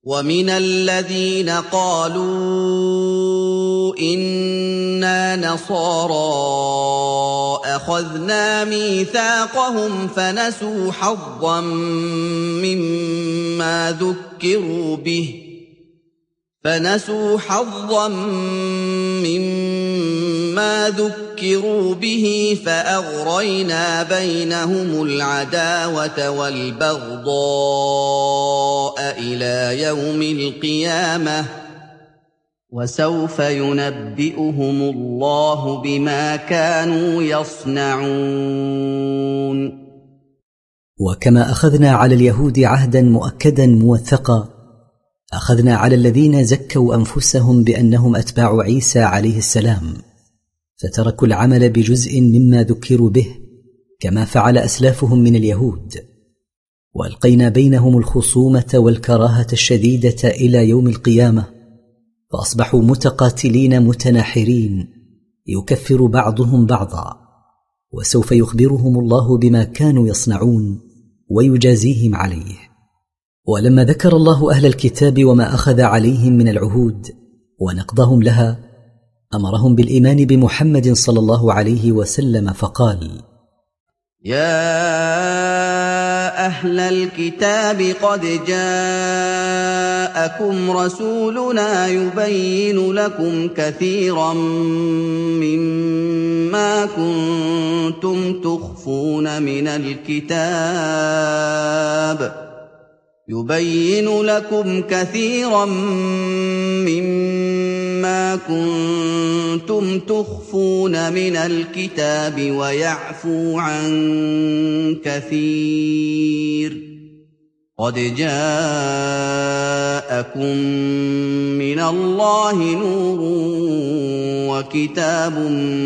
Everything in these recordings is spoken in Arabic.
ومن الذين قالوا إنا نصارى أخذنا ميثاقهم فنسوا حظا مما ذكروا به فأغرينا بينهم العداوة والبغضاء إلى يوم القيامة وسوف ينبئهم الله بما كانوا يصنعون. وكما أخذنا على اليهود عهدا مؤكدا موثقا، أخذنا على الذين زكوا أنفسهم بأنهم أتباع عيسى عليه السلام، فتركوا العمل بجزء مما ذكروا به كما فعل أسلافهم من اليهود، وألقينا بينهم الخصومة والكراهة الشديدة إلى يوم القيامة، فأصبحوا متقاتلين متناحرين يكفر بعضهم بعضا، وسوف يخبرهم الله بما كانوا يصنعون ويجازيهم عليه. ولما ذكر الله أهل الكتاب وما أخذ عليهم من العهود ونقضهم لها، أمرهم بالإيمان بمحمد صلى الله عليه وسلم فقال: يا أهل الكتاب قد جاءكم رسولنا يبين لكم كثيرا مما كنتم تخفون من الكتاب ويعفو عن كثير. قد جاءكم من الله نور وكتاب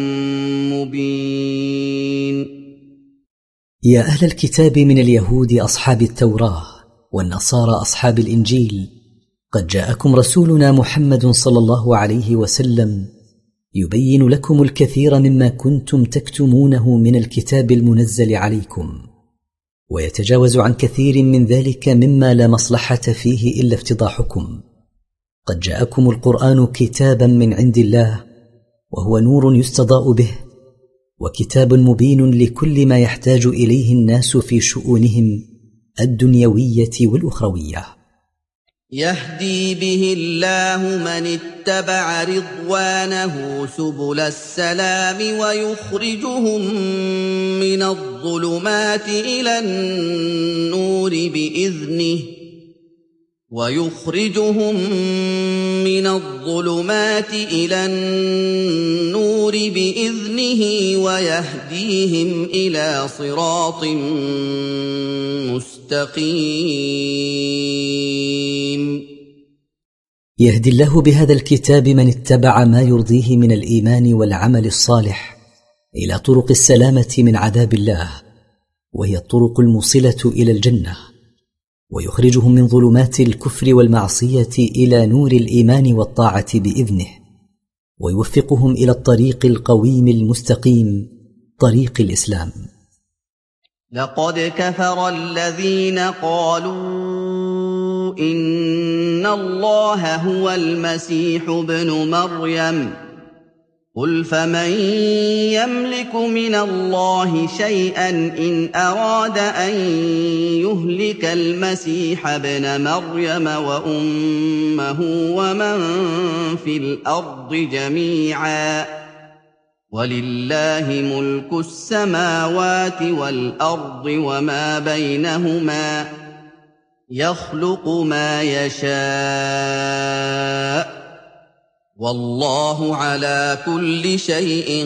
مبين. يا أهل الكتاب من اليهود أصحاب التوراة والنصارى أصحاب الإنجيل، قد جاءكم رسولنا محمد صلى الله عليه وسلم يبين لكم الكثير مما كنتم تكتمونه من الكتاب المنزل عليكم، ويتجاوز عن كثير من ذلك مما لا مصلحة فيه إلا افتضاحكم. قد جاءكم القرآن كتابا من عند الله، وهو نور يستضاء به، وكتاب مبين لكل ما يحتاج إليه الناس في شؤونهم الدنيوية والأخروية. يهدي به الله من اتبع رضوانه سبل السلام ويخرجهم من الظلمات إلى النور بإذنه ويهديهم إلى صراط مستقيم. يهدي الله بهذا الكتاب من اتبع ما يرضيه من الإيمان والعمل الصالح إلى طرق السلامة من عذاب الله، وهي الطرق الموصلة إلى الجنة، ويخرجهم من ظلمات الكفر والمعصية إلى نور الإيمان والطاعة بإذنه، ويوفقهم إلى الطريق القويم المستقيم، طريق الإسلام. لقد كفر الذين قالوا إن الله هو المسيح ابن مريم، قل فمن يملك من الله شيئا إن أراد أن يهلك المسيح ابن مريم وأمه ومن في الأرض جميعا، ولله ملك السماوات والأرض وما بينهما، يخلق ما يشاء، والله على كل شيء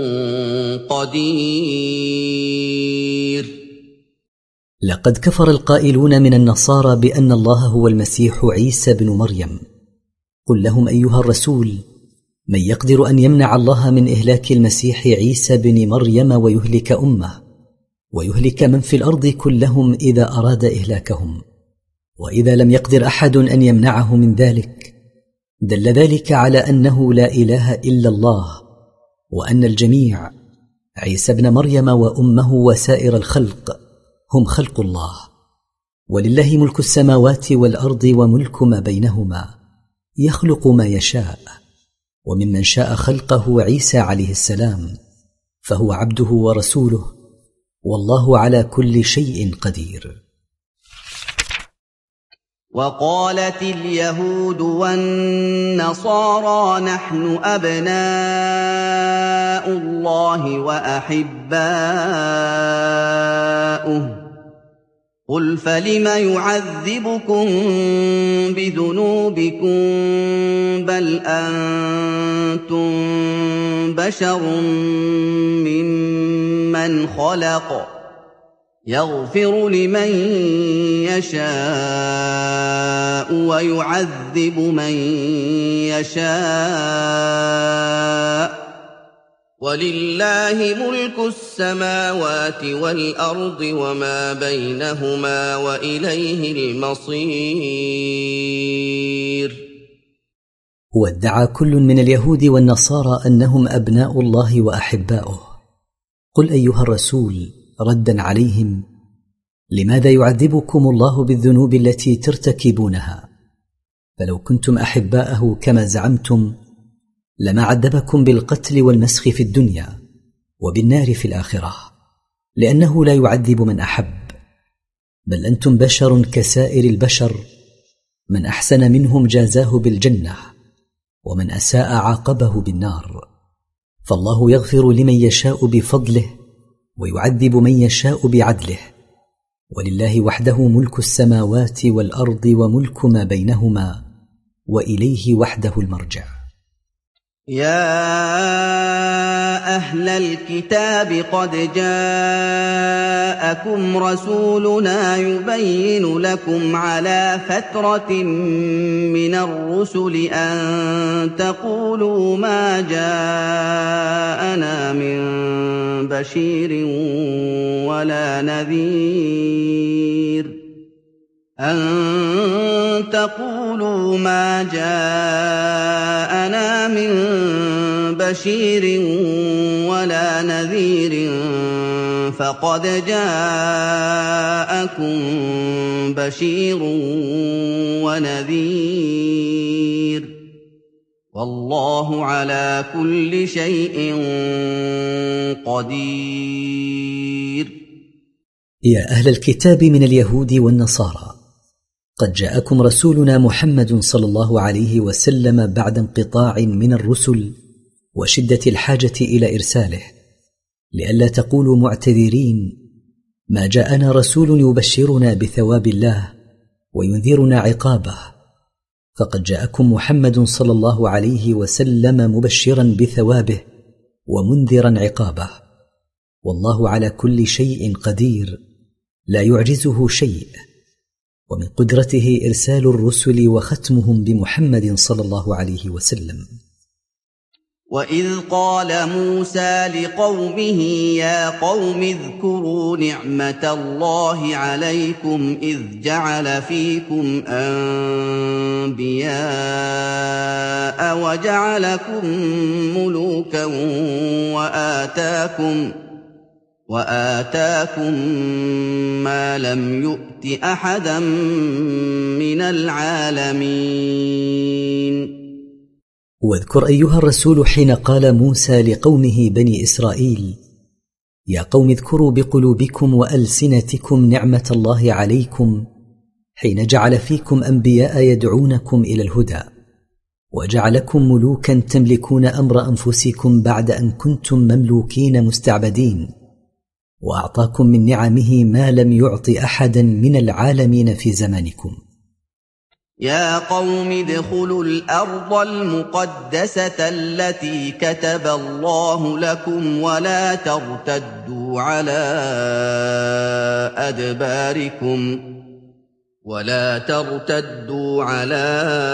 قدير. لقد كفر القائلون من النصارى بأن الله هو المسيح عيسى بن مريم. قل لهم أيها الرسول: من يقدر أن يمنع الله من إهلاك المسيح عيسى بن مريم ويهلك أمه ويهلك من في الأرض كلهم إذا أراد إهلاكهم؟ وإذا لم يقدر أحد أن يمنعه من ذلك، دل ذلك على أنه لا إله إلا الله، وأن الجميع عيسى بن مريم وأمه وسائر الخلق هم خلق الله. ولله ملك السماوات والأرض وملك ما بينهما، يخلق ما يشاء، وممن شاء خلقه عيسى عليه السلام، فهو عبده ورسوله، والله على كل شيء قدير. وقالت اليهود والنصارى نحن أبناء الله وأحباؤه، قل فلم يعذبكم بذنوبكم بل أنتم بشر ممن خلق، يغفر لمن يشاء ويعذب من يشاء، ولله ملك السماوات والأرض وما بينهما وإليه المصير. وادعى كل من اليهود والنصارى أنهم أبناء الله وأحباؤه. قل أيها الرسول ردا عليهم: لماذا يعذبكم الله بالذنوب التي ترتكبونها؟ فلو كنتم أحباءه كما زعمتم لما عذبكم بالقتل والمسخ في الدنيا وبالنار في الآخرة، لأنه لا يعذب من أحب، بل أنتم بشر كسائر البشر، من أحسن منهم جازاه بالجنة، ومن أساء عاقبه بالنار. فالله يغفر لمن يشاء بفضله ويعذب من يشاء بعدله، ولله وحده ملك السماوات والأرض وملك ما بينهما، وإليه وحده المرجع. يا أهل الكتاب قد جاءكم رسولنا يبين لكم على فترة من الرسل أن تقولوا ما جاءنا من بشير ولا نذير، أن تقولوا ما جاءنا من بشير ولا نذير، فقد جاءكم بشير ونذير، والله على كل شيء قدير. يا أهل الكتاب من اليهود والنصارى، قد جاءكم رسولنا محمد صلى الله عليه وسلم بعد انقطاع من الرسل وشدة الحاجة إلى إرساله، لئلا تقولوا معتذرين: ما جاءنا رسول يبشرنا بثواب الله وينذرنا عقابه. فقد جاءكم محمد صلى الله عليه وسلم مبشرا بثوابه ومنذرا عقابه، والله على كل شيء قدير، لا يعجزه شيء، ومن قدرته إرسال الرسل وختمهم بمحمد صلى الله عليه وسلم. وإذ قال موسى لقومه يا قوم اذكروا نعمة الله عليكم إذ جعل فيكم أنبياء وجعلكم ملوكا وآتاكم ما لم يؤت أحدا من العالمين. واذكر أيها الرسول حين قال موسى لقومه بني إسرائيل: يا قوم اذكروا بقلوبكم وألسنتكم نعمة الله عليكم حين جعل فيكم أنبياء يدعونكم إلى الهدى، وجعلكم ملوكا تملكون أمر أنفسكم بعد أن كنتم مملوكين مستعبدين، وأعطاكم من نعمه ما لم يعط أحدا من العالمين في زمانكم. يا قوم ادخلوا الأرض المقدسة التي كتب الله لكم ولا ترتدوا على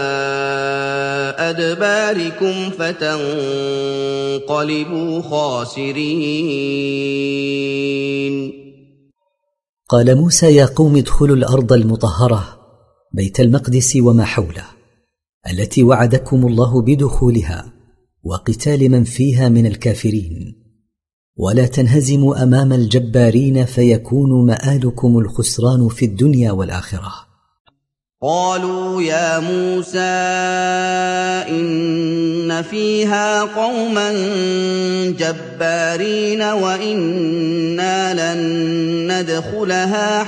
أدباركم فتنقلبوا خاسرين. قال موسى: يا قوم ادخلوا الأرض المطهرة بيت المقدس وما حوله، التي وعدكم الله بدخولها وقتال من فيها من الكافرين، ولا تنهزموا أمام الجبارين فيكون مآلكم الخسران في الدنيا والآخرة. قالوا يا موسى إن فيها قوما جبارين وإنا لن ندخلها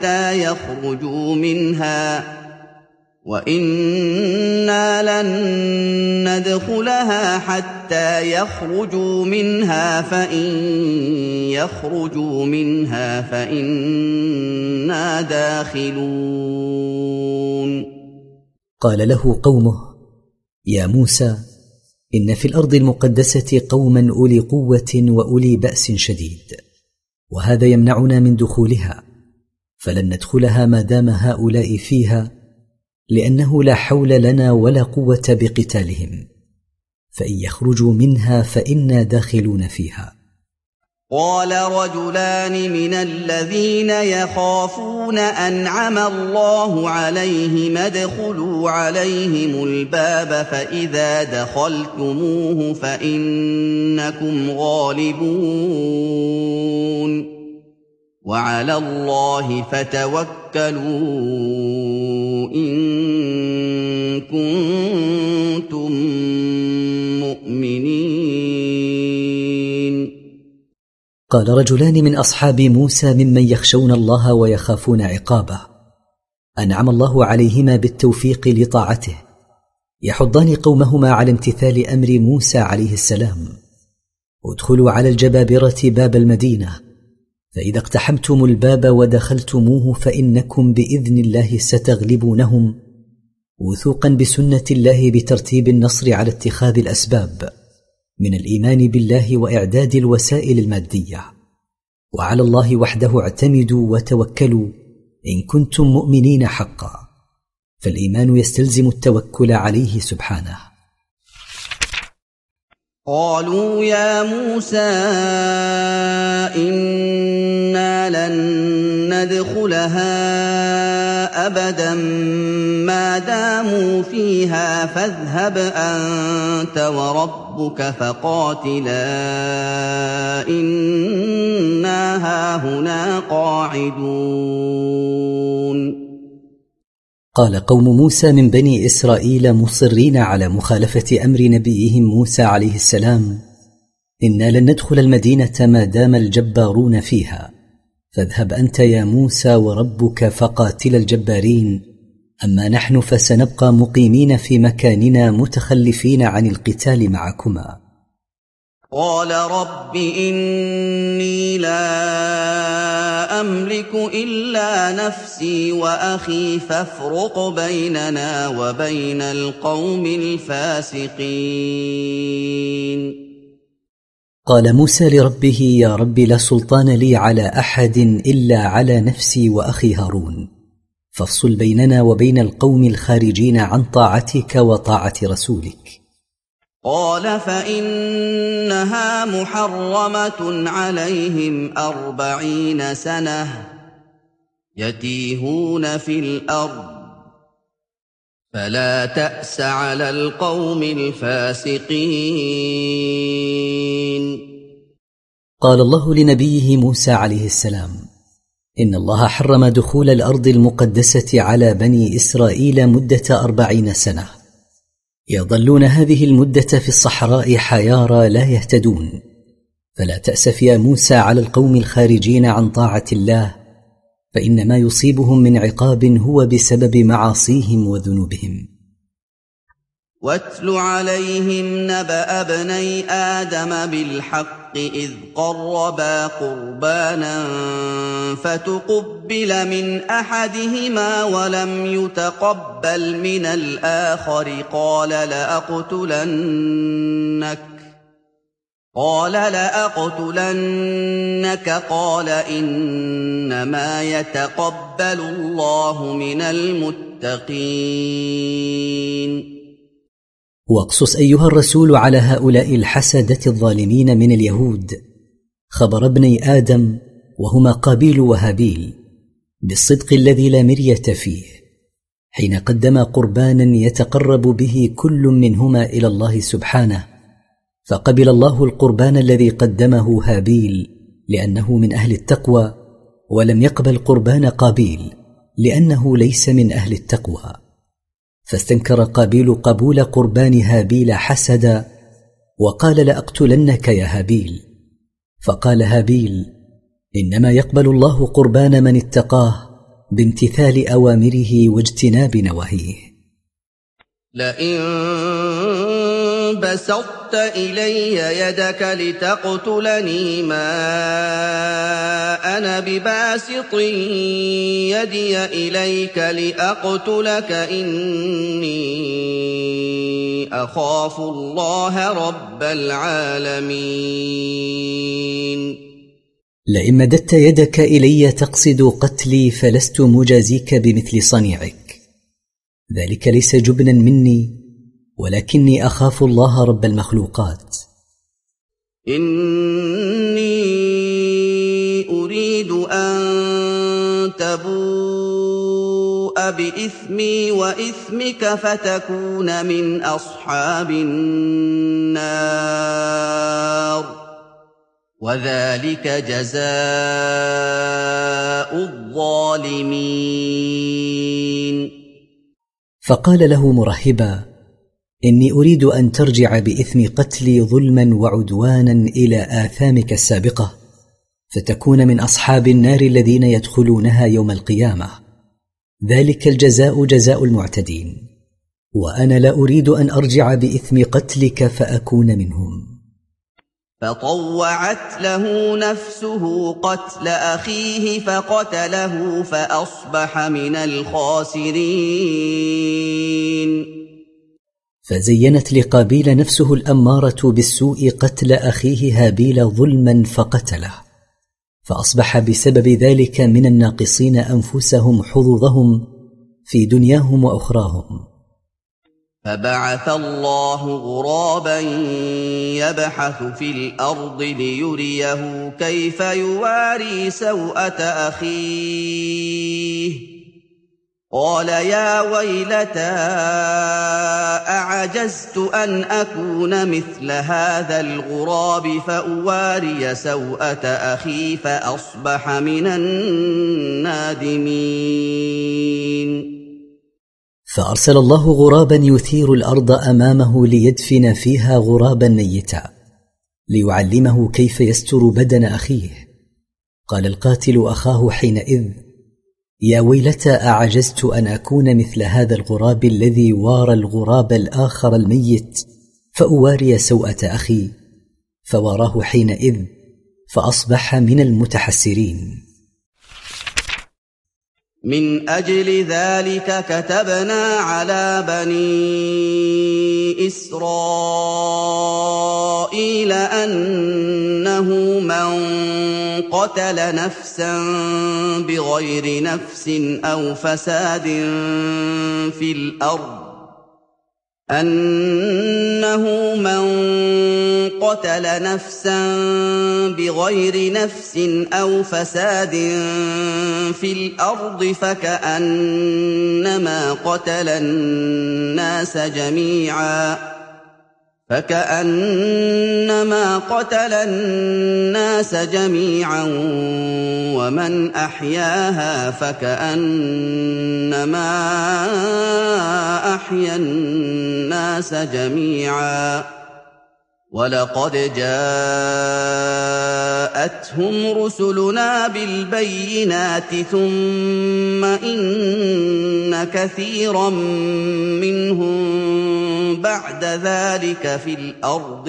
حتى يخرجوا منها فإن يخرجوا منها فإنا داخلون. قال له قومه: يا موسى، إن في الأرض المقدسة قوما أولي قوة وأولي بأس شديد، وهذا يمنعنا من دخولها، فلن ندخلها ما دام هؤلاء فيها، لأنه لا حول لنا ولا قوة بقتالهم، فإن يخرجوا منها فإنا داخلون فيها. قال رجلان من الذين يخافون أنعم الله عليهم ادخلوا عليهم الباب فإذا دخلتموه فإنكم غالبون وعلى الله فتوكلوا إن كنتم مؤمنين. قال رجلان من أصحاب موسى ممن يخشون الله ويخافون عقابه، أنعم الله عليهما بالتوفيق لطاعته، يحضان قومهما على امتثال أمر موسى عليه السلام: ادخلوا على الجبابرة باب المدينة، فإذا اقتحمتم الباب ودخلتموه فإنكم بإذن الله ستغلبونهم، وثوقا بسنة الله بترتيب النصر على اتخاذ الأسباب من الإيمان بالله وإعداد الوسائل المادية، وعلى الله وحده اعتمدوا وتوكلوا إن كنتم مؤمنين حقا، فالإيمان يستلزم التوكل عليه سبحانه. قالوا يا موسى إنا لن ندخلها أبدا ما داموا فيها فاذهب أنت وربك فقاتلا إنا هاهنا قاعدون. قال قوم موسى من بني إسرائيل مصرين على مخالفة أمر نبيهم موسى عليه السلام: إنا لن ندخل المدينة ما دام الجبارون فيها، فاذهب أنت يا موسى وربك فقاتل الجبارين، أما نحن فسنبقى مقيمين في مكاننا متخلفين عن القتال معكما. قال رب إني لا أملك إلا نفسي وأخي فافرق بيننا وبين القوم الفاسقين. قال موسى لربه: يا رب لا سلطان لي على أحد إلا على نفسي وأخي هارون، فافصل بيننا وبين القوم الخارجين عن طاعتك وطاعة رسولك. قال فإنها محرمة عليهم 40 سنة يتيهون في الأرض فلا تأس على القوم الفاسقين. قال الله لنبيه موسى عليه السلام: إن الله حرم دخول الأرض المقدسة على بني إسرائيل مدة 40 سنة، يظلون هذه المدة في الصحراء حيارى لا يهتدون، فلا تأسف يا موسى على القوم الخارجين عن طاعة الله، فإن ما يصيبهم من عقاب هو بسبب معاصيهم وذنوبهم. واتل عليهم نبأ ابني آدم بالحق إذ قربا قربانا فتقبل من أحدهما ولم يتقبل من الآخر قال لأقتلنك قال إنما يتقبل الله من المتقين. واقصص أيها الرسول على هؤلاء الحسدة الظالمين من اليهود خبر ابني آدم وهما قابيل وهابيل بالصدق الذي لا مرية فيه، حين قدما قربانا يتقرب به كل منهما إلى الله سبحانه، فقبل الله القربان الذي قدمه هابيل لأنه من أهل التقوى، ولم يقبل قربان قابيل لأنه ليس من أهل التقوى. فاستنكر قابيل قبول قربان هابيل حسدا، وقال: لأقتلنك يا هابيل. فقال هابيل: إنما يقبل الله قربان من اتقاه بامتثال أوامره واجتناب نواهيه. لئن بسطت إلي يدك لتقتلني ما أنا بباسط يدي إليك لأقتلك إني أخاف الله رب العالمين. لئن مددت يدك إلي تقصد قتلي فلست مجازيك بمثل صنيعك، ذلك ليس جبنا مني، ولكني أخاف الله رب المخلوقات. إني أريد أن تبوء بإثمي وإثمك فتكون من أصحاب النار، وذلك جزاء الظالمين. فقال له مرحبا: إني أريد أن ترجع بإثم قتلي ظلما وعدوانا إلى آثامك السابقة، فتكون من أصحاب النار الذين يدخلونها يوم القيامة، ذلك الجزاء جزاء المعتدين، وأنا لا أريد أن أرجع بإثم قتلك فأكون منهم. فطوعت له نفسه قتل أخيه فقتله فأصبح من الخاسرين. فزينت لقابيل نفسه الأمارة بالسوء قتل أخيه هابيل ظلما فقتله، فأصبح بسبب ذلك من الناقصين أنفسهم حظوظهم في دنياهم وأخراهم. فبعث الله غرابا يبحث في الأرض ليريه كيف يواري سوءة أخيه، قال يا ويلتى أعجزت أن أكون مثل هذا الغراب فأواري سوءة أخي فأصبح من النادمين. فأرسل الله غرابا يثير الأرض أمامه ليدفن فيها غرابا نيتا ليعلمه كيف يستر بدن أخيه. قال القاتل أخاه حينئذ: يا ويلتى أعجزت أن أكون مثل هذا الغراب الذي وارى الغراب الآخر الميت فأواري سوءة أخي، فواراه حينئذ فأصبح من المتحسرين. من أجل ذلك كتبنا على بني إسرائيل أنه من قتل نفسا بغير نفس أو فساد في الأرض فكأنما قتل الناس جميعا ومن أحياها فكأنما أحيا الناس جميعا. ولقد جاءتهم رسلنا بالبينات ثم إن كثيرا منهم بعد ذلك في الأرض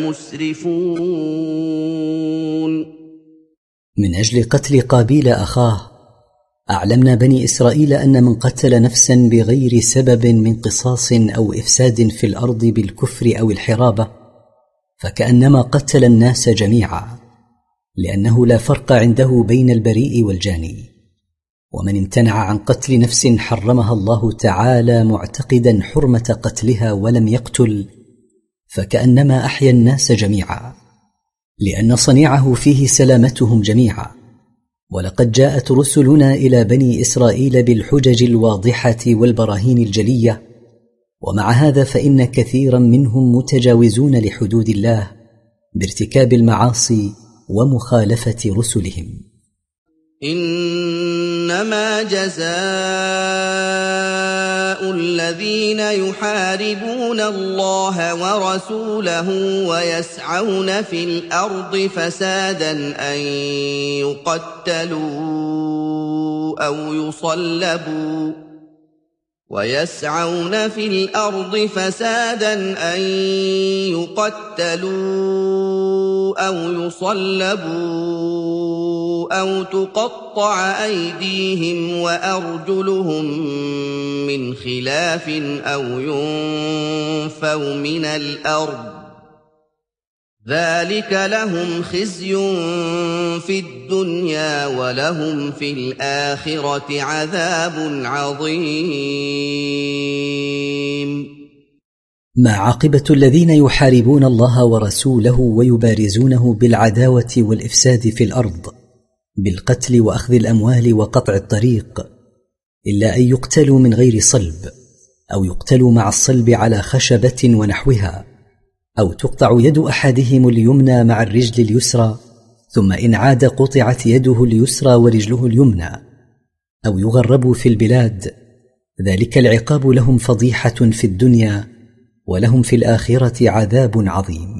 لمسرفون. من أجل قتل قابيل أخاه أعلمنا بني إسرائيل أن من قتل نفسا بغير سبب من قصاص أو إفساد في الأرض بالكفر أو الحرابة فكأنما قتل الناس جميعا، لأنه لا فرق عنده بين البريء والجاني. ومن امتنع عن قتل نفس حرمها الله تعالى معتقدا حرمة قتلها ولم يقتل فكأنما أحيا الناس جميعا، لأن صنيعه فيه سلامتهم جميعا. ولقد جاءت رسلنا إلى بني إسرائيل بالحجج الواضحة والبراهين الجلية، ومع هذا فإن كثيرا منهم متجاوزون لحدود الله بارتكاب المعاصي ومخالفة رسلهم. إنما جزاء الذين يحاربون الله ورسوله ويسعون في الأرض فسادا أن يقتلوا أو يصلبوا أو تقطع أيديهم وأرجلهم من خلاف أو ينفوا من الأرض ذلك لهم خزي في الدنيا ولهم في الآخرة عذاب عظيم. ما عاقبة الذين يحاربون الله ورسوله ويبارزونه بالعداوة والإفساد في الأرض بالقتل وأخذ الأموال وقطع الطريق إلا أن يقتلوا من غير صلب أو يقتلوا مع الصلب على خشبة ونحوها أو تقطع يد أحدهم اليمنى مع الرجل اليسرى ثم إن عاد قطعت يده اليسرى ورجله اليمنى أو يغربوا في البلاد ذلك العقاب لهم فضيحة في الدنيا ولهم في الآخرة عذاب عظيم.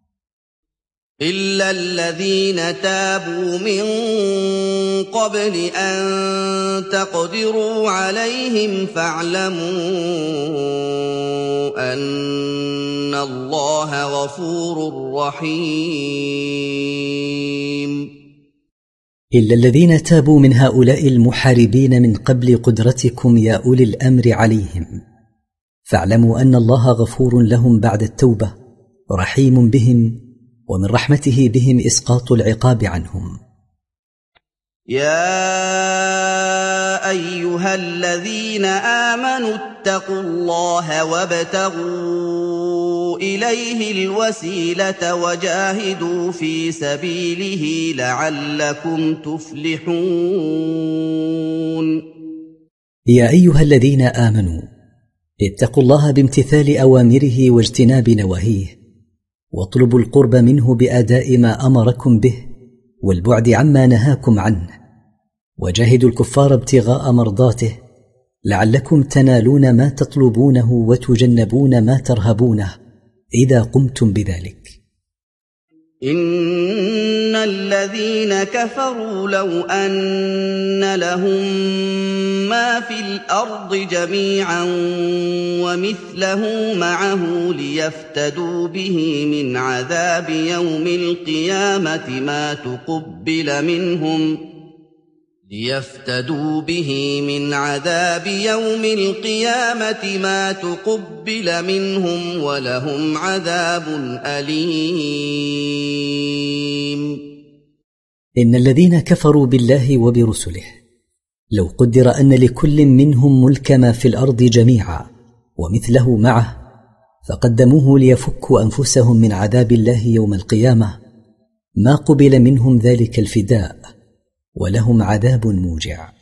إلا الذين تابوا من قبل أن تقدروا عليهم فاعلموا أن الله غفور رحيم. إلا الذين تابوا من هؤلاء المحاربين من قبل قدرتكم يا أولي الأمر عليهم فاعلموا أن الله غفور لهم بعد التوبة رحيم بهم ومن رحمته بهم إسقاط العقاب عنهم. يا أيها الذين آمنوا اتقوا الله وابتغوا إليه الوسيلة وجاهدوا في سبيله لعلكم تفلحون. يا أيها الذين آمنوا اتقوا الله بامتثال أوامره واجتناب نواهيه واطلبوا القرب منه بأداء ما أمركم به والبعد عما نهاكم عنه وجاهدوا الكفار ابتغاء مرضاته لعلكم تنالون ما تطلبونه وتجنبون ما ترهبونه إذا قمتم بذلك. إن الذين كفروا لو أن لهم ما في الأرض جميعا ومثله معه ليفتدوا به من عذاب يوم القيامة ما تقبل منهم ولهم عذاب أليم. إن الذين كفروا بالله وبرسله لو قدر أن لكل منهم ملك ما في الأرض جميعا ومثله معه فقدموه ليفكوا أنفسهم من عذاب الله يوم القيامة ما قبل منهم ذلك الفداء ولهم عذاب موجع.